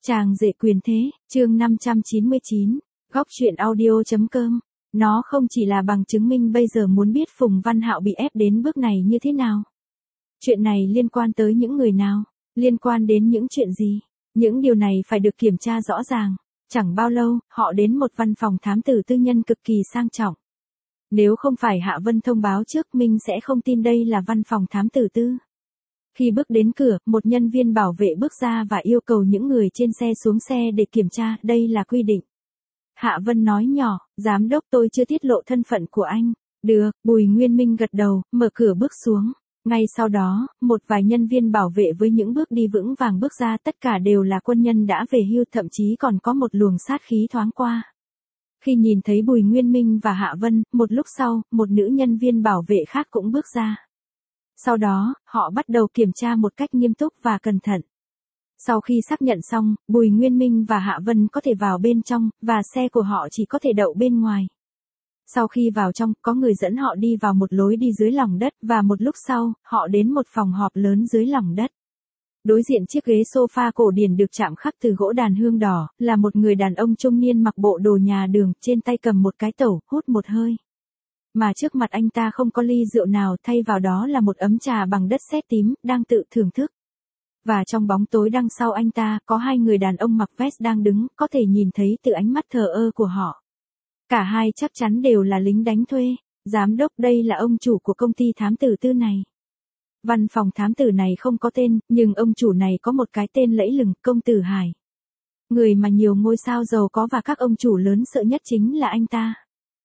Chàng rể quyền thế, chương 599, góc truyện audio.com. Nó không chỉ là bằng chứng minh bây giờ muốn biết Phùng Văn Hạo bị ép đến bước này như thế nào. Chuyện này liên quan tới những người nào, liên quan đến những chuyện gì, những điều này phải được kiểm tra rõ ràng. Chẳng bao lâu, họ đến một văn phòng thám tử tư nhân cực kỳ sang trọng. Nếu không phải Hạ Vân thông báo trước, Minh sẽ không tin đây là văn phòng thám tử tư. Khi bước đến cửa, một nhân viên bảo vệ bước ra và yêu cầu những người trên xe xuống xe để kiểm tra, đây là quy định. Hạ Vân nói nhỏ, giám đốc, tôi chưa tiết lộ thân phận của anh. Được, Bùi Nguyên Minh gật đầu, mở cửa bước xuống. Ngay sau đó, một vài nhân viên bảo vệ với những bước đi vững vàng bước ra, tất cả đều là quân nhân đã về hưu, thậm chí còn có một luồng sát khí thoáng qua. Khi nhìn thấy Bùi Nguyên Minh và Hạ Vân, một lúc sau, một nữ nhân viên bảo vệ khác cũng bước ra. Sau đó, họ bắt đầu kiểm tra một cách nghiêm túc và cẩn thận. Sau khi xác nhận xong, Bùi Nguyên Minh và Hạ Vân có thể vào bên trong, và xe của họ chỉ có thể đậu bên ngoài. Sau khi vào trong, có người dẫn họ đi vào một lối đi dưới lòng đất, và một lúc sau, họ đến một phòng họp lớn dưới lòng đất. Đối diện chiếc ghế sofa cổ điển được chạm khắc từ gỗ đàn hương đỏ, là một người đàn ông trung niên mặc bộ đồ nhà đường, trên tay cầm một cái tẩu, hút một hơi. Mà trước mặt anh ta không có ly rượu nào, thay vào đó là một ấm trà bằng đất sét tím, đang tự thưởng thức. Và trong bóng tối đằng sau anh ta, có hai người đàn ông mặc vest đang đứng, có thể nhìn thấy từ ánh mắt thờ ơ của họ. Cả hai chắc chắn đều là lính đánh thuê. Giám đốc, đây là ông chủ của công ty thám tử tư này. Văn phòng thám tử này không có tên, nhưng ông chủ này có một cái tên lẫy lừng, Công Tử Hải. Người mà nhiều ngôi sao giàu có và các ông chủ lớn sợ nhất chính là anh ta.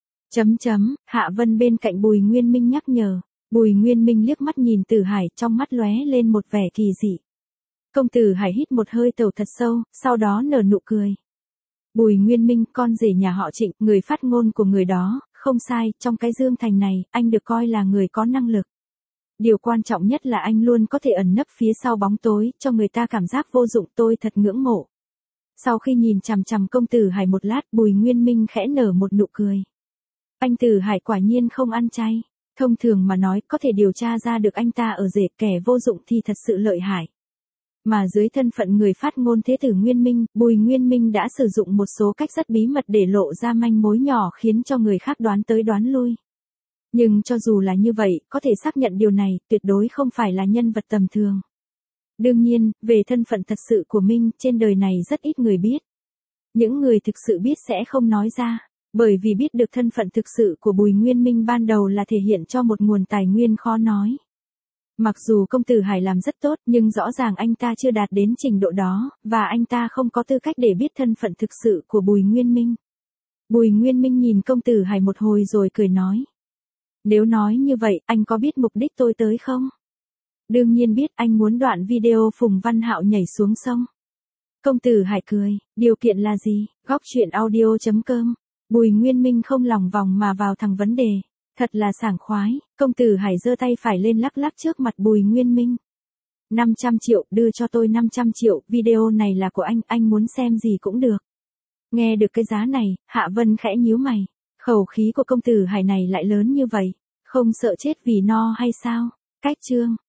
Hạ Vân bên cạnh Bùi Nguyên Minh nhắc nhở. Bùi Nguyên Minh liếc mắt nhìn Tử Hải, trong mắt lóe lên một vẻ kỳ dị. Công Tử Hải hít một hơi tẩu thật sâu, sau đó nở nụ cười. Bùi Nguyên Minh, con rể nhà họ Trịnh, người phát ngôn của người đó, không sai, trong cái Dương Thành này, anh được coi là người có năng lực. Điều quan trọng nhất là anh luôn có thể ẩn nấp phía sau bóng tối, cho người ta cảm giác vô dụng, tôi thật ngưỡng mộ. Sau khi nhìn chằm chằm Công Tử Hải một lát, Bùi Nguyên Minh khẽ nở một nụ cười. Anh Tử Hải quả nhiên không ăn chay. Thông thường mà nói, có thể điều tra ra được anh ta ở rể, kẻ vô dụng thì thật sự lợi hại. Mà dưới thân phận người phát ngôn thế tử Nguyên Minh, Bùi Nguyên Minh đã sử dụng một số cách rất bí mật để lộ ra manh mối nhỏ, khiến cho người khác đoán tới đoán lui. Nhưng cho dù là như vậy, có thể xác nhận điều này, tuyệt đối không phải là nhân vật tầm thường. Đương nhiên, về thân phận thật sự của Minh, trên đời này rất ít người biết. Những người thực sự biết sẽ không nói ra, bởi vì biết được thân phận thực sự của Bùi Nguyên Minh ban đầu là thể hiện cho một nguồn tài nguyên khó nói. Mặc dù Công Tử Hải làm rất tốt, nhưng rõ ràng anh ta chưa đạt đến trình độ đó, và anh ta không có tư cách để biết thân phận thực sự của Bùi Nguyên Minh. Bùi Nguyên Minh nhìn Công Tử Hải một hồi rồi cười nói. Nếu nói như vậy, anh có biết mục đích tôi tới không? Đương nhiên biết, anh muốn đoạn video Phùng Văn Hạo nhảy xuống sông. Công Tử Hải cười, điều kiện là gì? Góc truyện audio.com. Bùi Nguyên Minh không lòng vòng mà vào thẳng vấn đề. Thật là sảng khoái. Công Tử Hải giơ tay phải lên lắc lắc trước mặt Bùi Nguyên Minh. 500 triệu, đưa cho tôi 500 triệu, video này là của anh muốn xem gì cũng được. Nghe được cái giá này, Hạ Vân khẽ nhíu mày. Khẩu khí của Công Tử Hải này lại lớn như vậy, không sợ chết vì no hay sao? Cách chương.